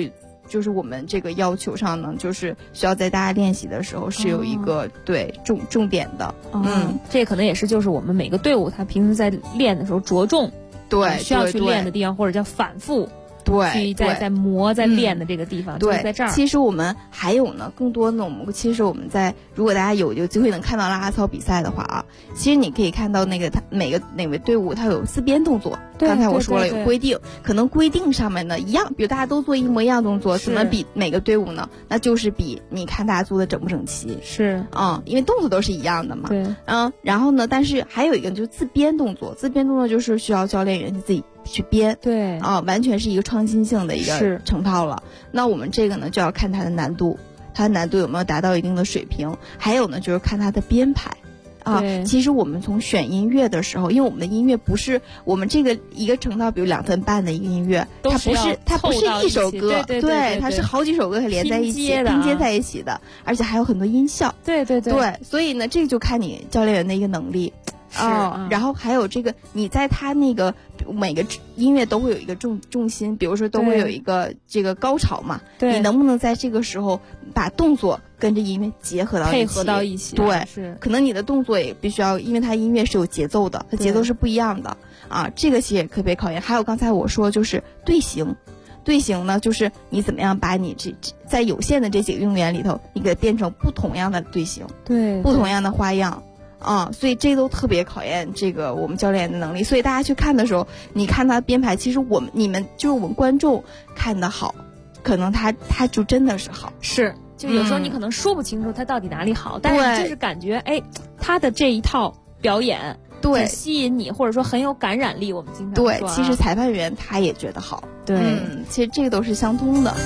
就是我们这个要求上呢，就是需要在大家练习的时候是有一个、对重点的。 这可能也是就是我们每个队伍他平时在练的时候着重需要去练的地方，或者叫反复。去在磨在练的这个地方，就是在这儿。 其实我们还有呢，更多呢，其实我们在如果大家有机会能看到啦啦操比赛的话啊，其实你可以看到那个他哪位队伍他有自编动作。刚才我说了有规定，可能规定上面呢一样，比如大家都做一模一样动作，怎么比每个队伍呢？那就是比你看大家做的整不整齐。 是因为动作都是一样的嘛。 对。 然后呢，但是还有一个就是自编动作，自编动作就是需要教练员自己去编。 对。 完全是一个创新性的一个成套了。那我们这个呢就要看它的难度，它的难度有没有达到一定的水平，还有呢就是看它的编排。其实我们从选音乐的时候，因为我们的音乐不是我们这个一个成套，比如2分半的一个音乐，它不是一首歌， 对， 它是好几首歌连在一起拼接在一起的，而且还有很多音效。 对， 所以呢，这个就看你教练员的一个能力。然后还有这个，你在他那个每个音乐都会有一个重心，比如说都会有一个这个高潮嘛，你能不能在这个时候把动作跟着音乐结合到一起， 配合到一起？ 对，是可能你的动作也必须要，因为它音乐是有节奏的，它节奏是不一样的这个其实也可以被考验。还有刚才我说就是队形呢，就是你怎么样把你在有限的这几个运动员里头，你给它变成不同样的队形， 对， 不同样的花样。所以这都特别考验这个我们教练的能力。所以大家去看的时候，你看他编排，其实你们就是我们观众看得好，可能他就真的是好。 是，就有时候你可能说不清楚他到底哪里好，但是就是感觉他的这一套表演很吸引你，或者说很有感染力。我们经常说对，其实裁判员他也觉得好。 对， 其实这个都是相通的。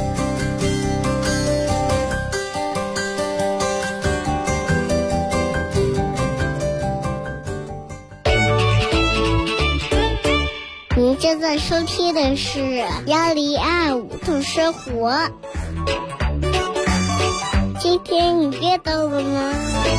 您正在收听的是1025度生活。今天你阅到了吗？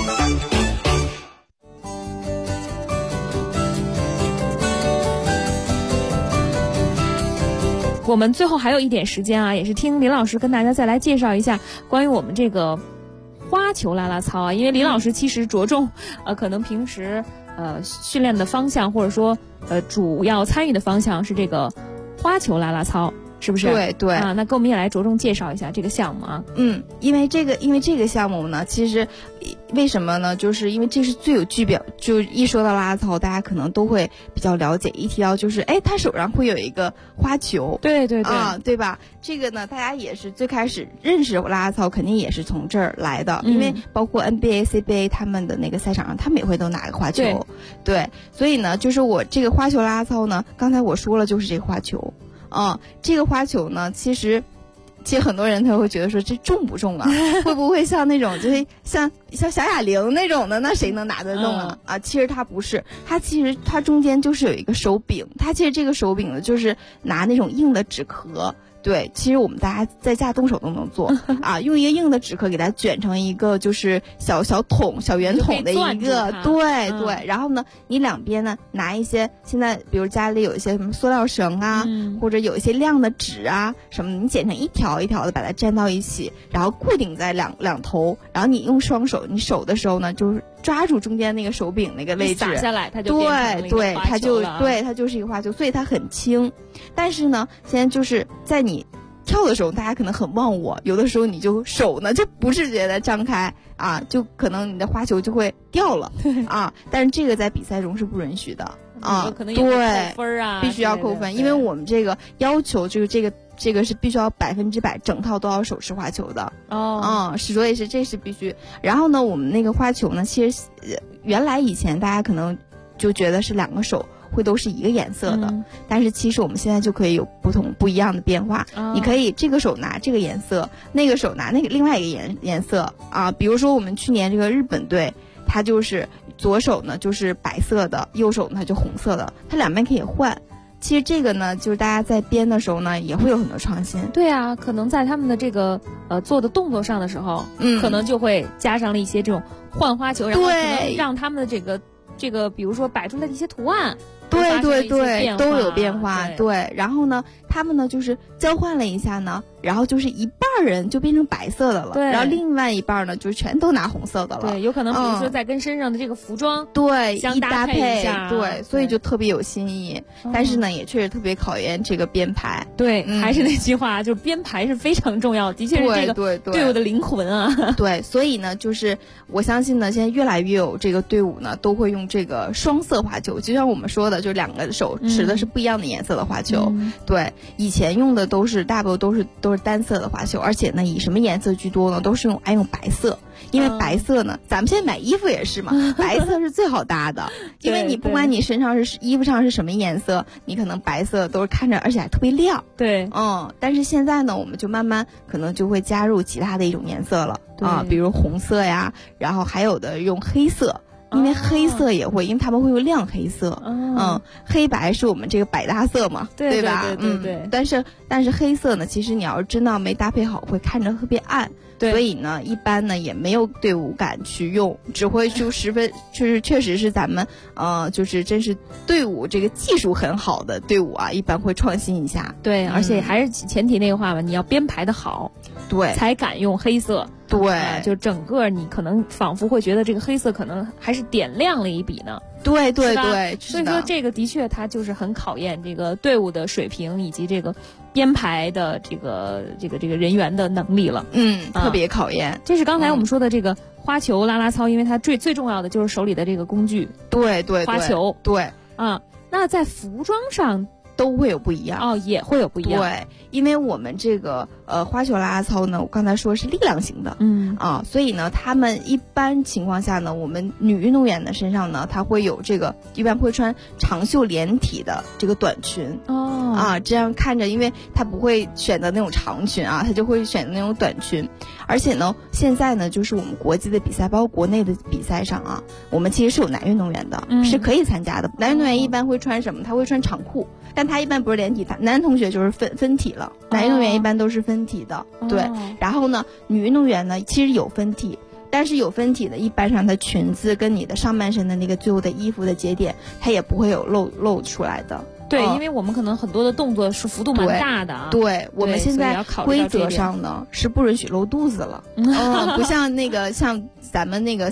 我们最后还有一点时间也是听林老师跟大家再来介绍一下关于我们这个花球啦啦操因为林老师其实着重可能平时训练的方向或者说主要参与的方向是这个花球啦啦操，是不是？ 对那跟我们也来着重介绍一下这个项目因为这个项目呢，其实为什么呢？就是因为这是最有具表，就一说到啦啦操，大家可能都会比较了解。一提到就是，他手上会有一个花球， 对对吧？这个呢，大家也是最开始认识啦啦操，肯定也是从这儿来的。因为包括 NBA、CBA 他们的那个赛场上，他们也会都拿个花球，对。所以呢，就是我这个花球啦啦操呢，刚才我说了，就是这个花球。这个花球呢，其实很多人他会觉得说这重不重啊？会不会像那种就是像小哑铃那种的，那谁能拿得动啊？其实它不是，它中间就是有一个手柄，它其实这个手柄呢就是拿那种硬的纸壳。对，其实我们大家在家动手都能做用一个硬的纸壳给它卷成一个就是小圆筒的一个，对。然后呢，你两边呢拿一些，现在比如家里有一些什么塑料绳或者有一些亮的纸什么的，你剪成一条一条的把它粘到一起，然后固定在两头，然后你用双手，你手的时候呢就是抓住中间那个手柄那个位置， 撒下来它就变成了一个花球了。 它就是一个花球，所以它很轻。但是呢，现在就是在你跳的时候，大家可能很忘我，有的时候你就手呢就不自觉的张开就可能你的花球就会掉了但是这个在比赛中是不允许的可能也会扣分必须要扣分，因为我们这个要求就是这个是必须要100%整套都要手持花球的所以这是必须。然后呢，我们那个花球呢，其实原来以前大家可能就觉得是2个手会都是一个颜色的，但是其实我们现在就可以有不一样的变化。你可以这个手拿这个颜色，那个手拿那个另外一个颜色比如说我们去年这个日本队，它就是左手呢就是白色的，右手呢就红色的，它两边可以换。其实这个呢，就是大家在编的时候呢，也会有很多创新。 对可能在他们的这个做的动作上的时候，可能就会加上了一些这种换花球，然后可能让他们的这个比如说摆出来的一些图案， 对都有变化。对，然后呢， 他们呢就是交换了一下呢，然后就是一半人就变成白色的了， 对， 然后另外一半呢就全都拿红色的了。 对，有可能比如说在跟身上的这个服装对相搭配一下， 对，所以就特别有新意。但是呢，也确实特别考验这个编排。 对，还是那句话，就是编排是非常重要，的确是这个队伍的灵魂啊。 对，所以呢，就是我相信呢，现在越来越有这个队伍呢，都会用这个双色花球，就像我们说的，就2个手持的是不一样的颜色的花球。对，以前用的大部分都是单色的花球，而且呢，以什么颜色居多呢？都是爱用白色。因为白色呢，咱们现在买衣服也是嘛，白色是最好搭的，因为你不管你身上是衣服上是什么颜色，你可能白色都是看着而且还特别亮。 对， 但是现在呢，我们就慢慢可能就会加入其他的一种颜色了啊，比如红色呀，然后还有的用黑色。因为黑色也会，因为他们会有亮黑色，黑白是我们这个百搭色嘛，对吧？ 对。 但是黑色呢，其实你要是真的没搭配好，会看着特别暗。所以呢，一般呢也没有队伍敢去用，只会就就是确实是咱们就是真是队伍这个技术很好的队伍啊，一般会创新一下。 对，而且还是前提那个话吧，你要编排的好， 对， 才敢用黑色。 对， 就整个你可能仿佛会觉得这个黑色可能还是点亮了一笔呢。 对， 所以说这个的确它就是很考验这个队伍的水平以及这个编排的这个人员的能力了。 特别考验。 这是刚才我们说的这个花球啦啦操，因为它最重要的就是手里的这个工具。 对， 花球。 对啊，那在服装上都会有不一样也会有不一样。 对，因为我们这个花球啦啦操呢，我刚才说是力量型的，所以呢，他们一般情况下呢，我们女运动员的身上呢，她会有这个一般会穿长袖连体的这个短裙这样看着，因为她不会选择那种长裙啊，她就会选择那种短裙。而且呢，现在呢，就是我们国际的比赛，包括国内的比赛上啊，我们其实是有男运动员的，是可以参加的。男运动员一般会穿什么？他会穿长裤。但他一般不是连体，男同学就是分体了，男运动员一般都是分体的，对。然后呢，女运动员呢其实有分体，但是有分体的，一般上它裙子跟你的上半身的那个最后的衣服的节点，它也不会有露出来的。 对，因为我们可能很多的动作是幅度蛮大的啊。 对，我们现在规则上呢是不允许露肚子了，不像咱们那个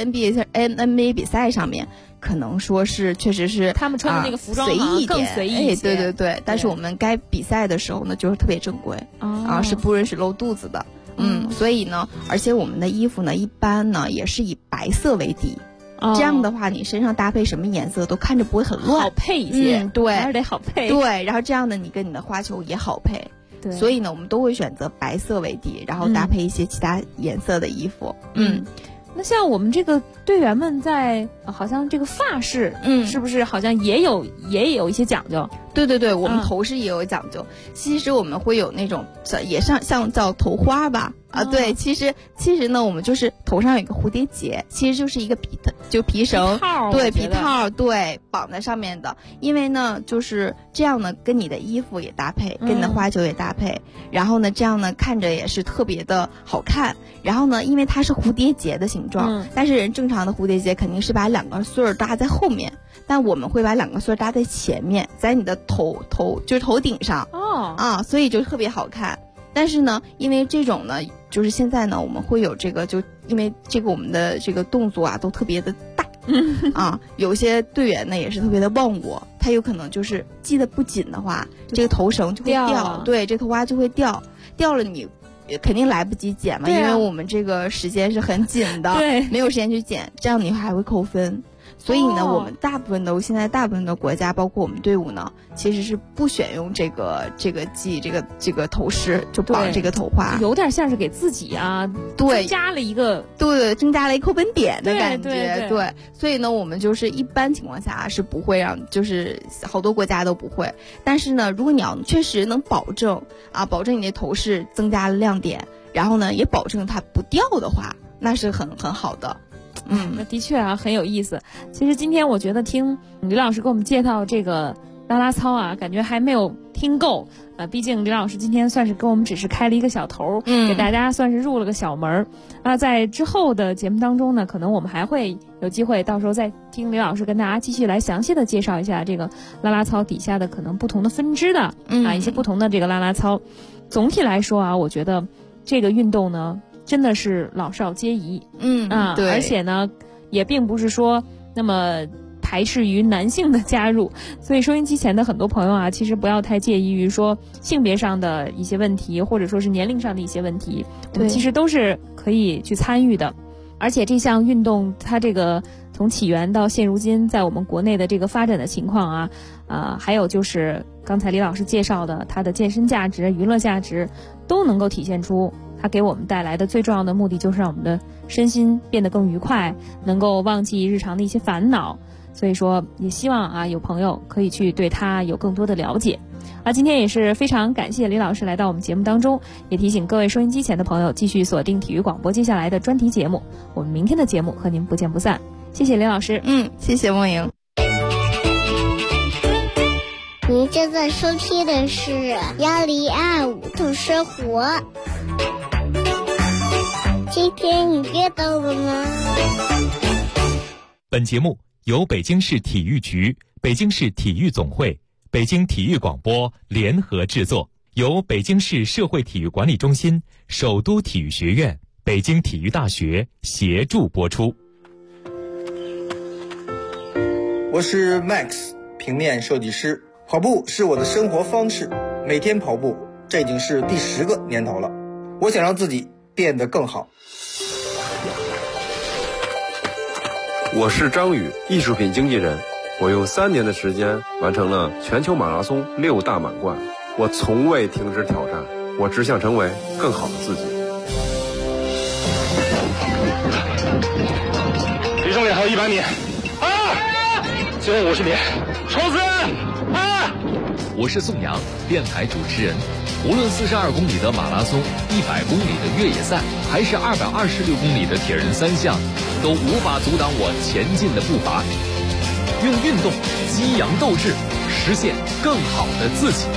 CBA、NBA 比赛上面。可能说是确实是他们穿的那个服装随意一点， 更随意一些。 对。但是我们该比赛的时候呢，就是特别正规是不允许露肚子的。所以呢，而且我们的衣服呢，一般呢也是以白色为底。这样的话，你身上搭配什么颜色都看着不会很乱， 好配一些。 对， 还是得好配。 对，然后这样的你跟你的花球也好配。 对， 所以呢，我们都会选择白色为底，然后搭配一些其他颜色的衣服。 那像我们这个队员们在好像这个发饰，是不是好像也有一些讲究？ 对，我们头饰也有讲究。其实我们会有那种也像叫头花吧。对，其实呢，我们就是头上有一个蝴蝶结，其实就是一个皮绳，对，皮套，对，绑在上面的。因为呢，就是这样呢，跟你的衣服也搭配，跟你的花球也搭配，然后呢，这样呢，看着也是特别的好看。然后呢，因为它是蝴蝶结的形状，但是人正常的蝴蝶结肯定是把2个穗儿搭在后面，但我们会把2个穗儿搭在前面，在你的头就是头顶上所以就特别好看。但是呢，因为这种呢，就是现在呢，我们会有这个，就因为这个我们的这个动作啊，都特别的大有些队员呢也是特别的忘我，他有可能就是系得不紧的话，这个头绳就会掉，对，这头花就会掉了你。肯定来不及剪嘛，因为我们这个时间是很紧的，没有时间去剪，这样你还会扣分。所以呢，我们现在大部分的国家，包括我们队伍呢，其实是不选用这个系这个头饰，就绑这个头花， 有点像是给自己增加了一个增加了一扣分点的感觉，对。所以呢，我们就是一般情况下是不会让，就是好多国家都不会。但是呢，如果你要确实能保证你的头饰增加了亮点，然后呢也保证它不掉的话，那是很好的。 那的确很有意思。其实今天我觉得听吕老师给我们介绍这个啦啦操感觉还没有听够。毕竟李老师今天算是跟我们只是开了一个小头，给大家算是入了个小门。在之后的节目当中呢，可能我们还会有机会，到时候再听李老师跟大家继续来详细的介绍一下这个啦啦操底下的可能不同的分支的一些不同的这个啦啦操。总体来说啊，我觉得这个运动呢真的是老少皆宜， 对， 而且呢也并不是说那么排斥于男性的加入，所以收音机前的很多朋友啊，其实不要太介意于说性别上的一些问题，或者说是年龄上的一些问题，我们其实都是可以去参与的。而且这项运动它这个从起源到现如今在我们国内的这个发展的情况啊，还有就是刚才李老师介绍的它的健身价值、娱乐价值都能够体现出它给我们带来的最重要的目的，就是让我们的身心变得更愉快，能够忘记日常的一些烦恼。所以说也希望有朋友可以去对它有更多的了解。今天也是非常感谢李老师来到我们节目当中，也提醒各位收音机前的朋友继续锁定体育广播接下来的专题节目，我们明天的节目和您不见不散。谢谢李老师。 谢谢梦莹。 您正在收听的是1025度生活。今天你知道了吗？ 本节目由北京市体育局、北京市体育总会、北京体育广播联合制作，由北京市社会体育管理中心、首都体育学院、北京体育大学协助播出。 我是 Max， 平面设计师。跑步是我的生活方式，每天跑步，这已经是第10个年头了。我想让自己变得更好。 我是张宇，艺术品经纪人。我用3年的时间完成了全球马拉松6大满贯。我从未停止挑战，我只想成为更好的自己。 离终点还有100米，最后50米，冲刺！ 我是宋阳，电台主持人。无论42公里的马拉松、100公里的越野赛，还是226公里的铁人3项，都无法阻挡我前进的步伐。用运动激扬斗志，实现更好的自己。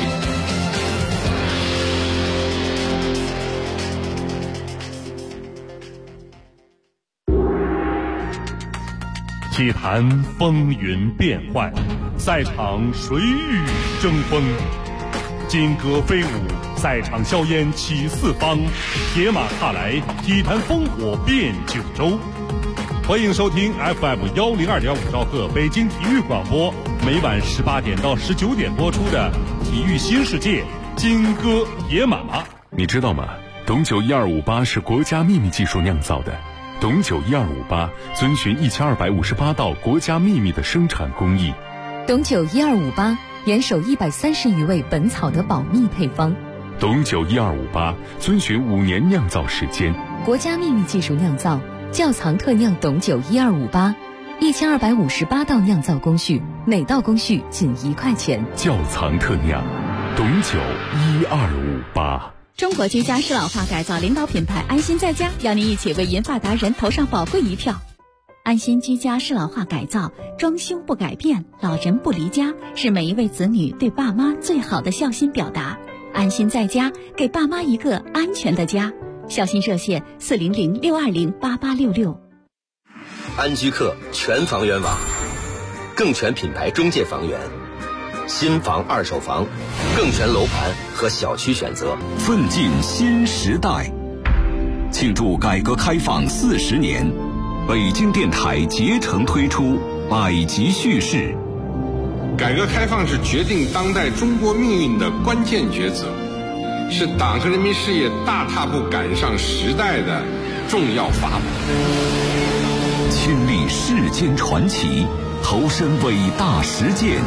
体坛风云变幻，赛场谁与争锋？金戈飞舞，赛场硝烟起四方，铁马踏来，体坛烽火遍九州。欢迎收听 FM102.5兆赫北京体育广播，每晚18点到19点播出的《体育新世界》金戈铁马。 你知道吗？董酒1258是国家秘密技术酿造的。董酒1258遵循1258道国家秘密的生产工艺。 董酒1258严守130余味本草的保密配方。 董酒1258遵循5年酿造时间， 国家秘密技术酿造，窖藏特酿董酒1258，1258道酿造工序，每道工序仅1块钱。 窖藏特酿，董酒1258。 中国居家适老化改造领导品牌安心在家，邀您一起为银发达人投上宝贵一票。安心居家适老化改造，装修不改变，老人不离家，是每一位子女对爸妈最好的孝心表达。安心在家，给爸妈一个安全的家。孝心热线400-620-8866。 安居客全房源网，更全品牌中介房源，新房二手房，更全楼盘和小区选择， 奋进新时代。庆祝改革开放40年，北京电台竭诚推出百集叙事。 改革开放是决定当代中国命运的关键抉择，是党和人民事业大踏步赶上时代的重要法宝。 亲历世间传奇，投身伟大实践，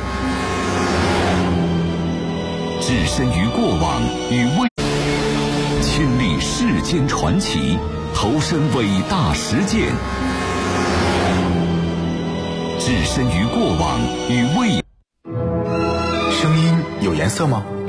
置身于过往与未。亲历世间传奇，投身伟大实践，置身于过往与未。 声音有颜色吗？